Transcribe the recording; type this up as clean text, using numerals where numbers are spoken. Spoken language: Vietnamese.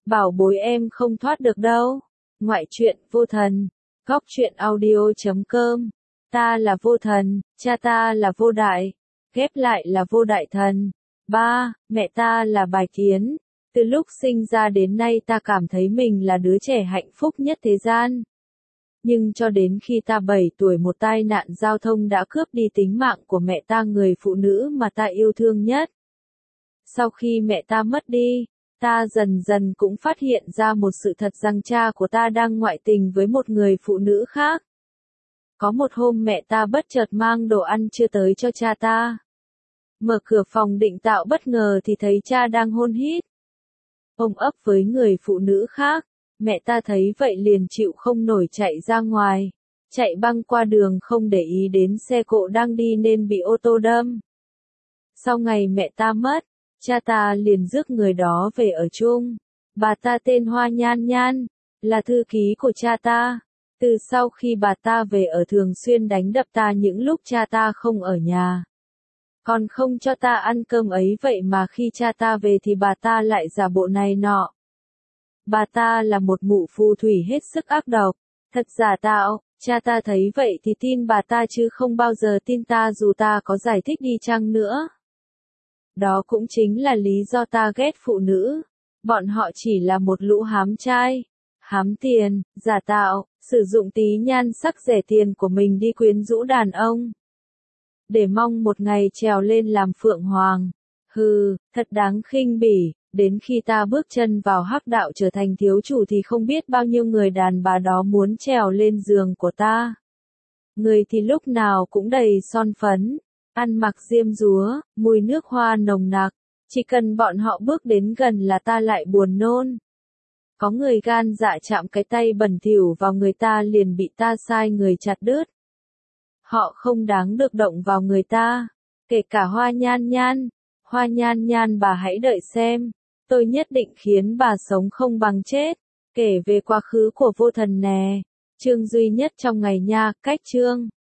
Bảo bối em không thoát được đâu. Ngoại truyện vô thần. Góc truyện audio.com. Ta là vô thần, cha ta là vô đại. Ghép lại là vô đại thần. 3. Mẹ ta là Bài Kiến. Từ lúc sinh ra đến nay ta cảm thấy mình là đứa trẻ hạnh phúc nhất thế gian. Nhưng cho đến khi ta 7 tuổi một tai nạn giao thông đã cướp đi tính mạng của mẹ ta, người phụ nữ mà ta yêu thương nhất. Sau khi mẹ ta mất đi, ta dần dần cũng phát hiện ra một sự thật rằng cha của ta đang ngoại tình với một người phụ nữ khác. Có một hôm mẹ ta bất chợt mang đồ ăn trưa tới cho cha ta. Mở cửa phòng định tạo bất ngờ thì thấy cha đang hôn hít ôm ấp với người phụ nữ khác. Mẹ ta thấy vậy liền chịu không nổi chạy ra ngoài, chạy băng qua đường không để ý đến xe cộ đang đi nên bị ô tô đâm. Sau ngày mẹ ta mất, cha ta liền rước người đó về ở chung. Bà ta tên Hoa Nhan Nhan, là thư ký của cha ta. Từ sau khi bà ta về ở thường xuyên đánh đập ta những lúc cha ta không ở nhà. Còn không cho ta ăn cơm ấy, vậy mà khi cha ta về thì bà ta lại giả bộ này nọ. Bà ta là một mụ phù thủy hết sức ác độc, thật giả tạo. Cha ta thấy vậy thì tin bà ta chứ không bao giờ tin ta dù ta có giải thích đi chăng nữa. Đó cũng chính là lý do ta ghét phụ nữ. Bọn họ chỉ là một lũ hám trai, hám tiền, giả tạo, sử dụng tí nhan sắc rẻ tiền của mình đi quyến rũ đàn ông, để mong một ngày trèo lên làm phượng hoàng. Hừ, thật đáng khinh bỉ. Đến khi ta bước chân vào hắc đạo trở thành thiếu chủ thì không biết bao nhiêu người đàn bà đó muốn trèo lên giường của ta. Người thì lúc nào cũng đầy son phấn, ăn mặc diêm dúa, mùi nước hoa nồng nặc. Chỉ cần bọn họ bước đến gần là ta lại buồn nôn. Có người gan dạ chạm cái tay bẩn thỉu vào người ta liền bị ta sai người chặt đứt. Họ không đáng được động vào người ta, kể cả Hoa Nhan Nhan. Hoa Nhan Nhan, bà hãy đợi xem. Tôi nhất định khiến bà sống không bằng chết. Kể về quá khứ của vô thần nè. Chương duy nhất trong ngày nha, cách chương.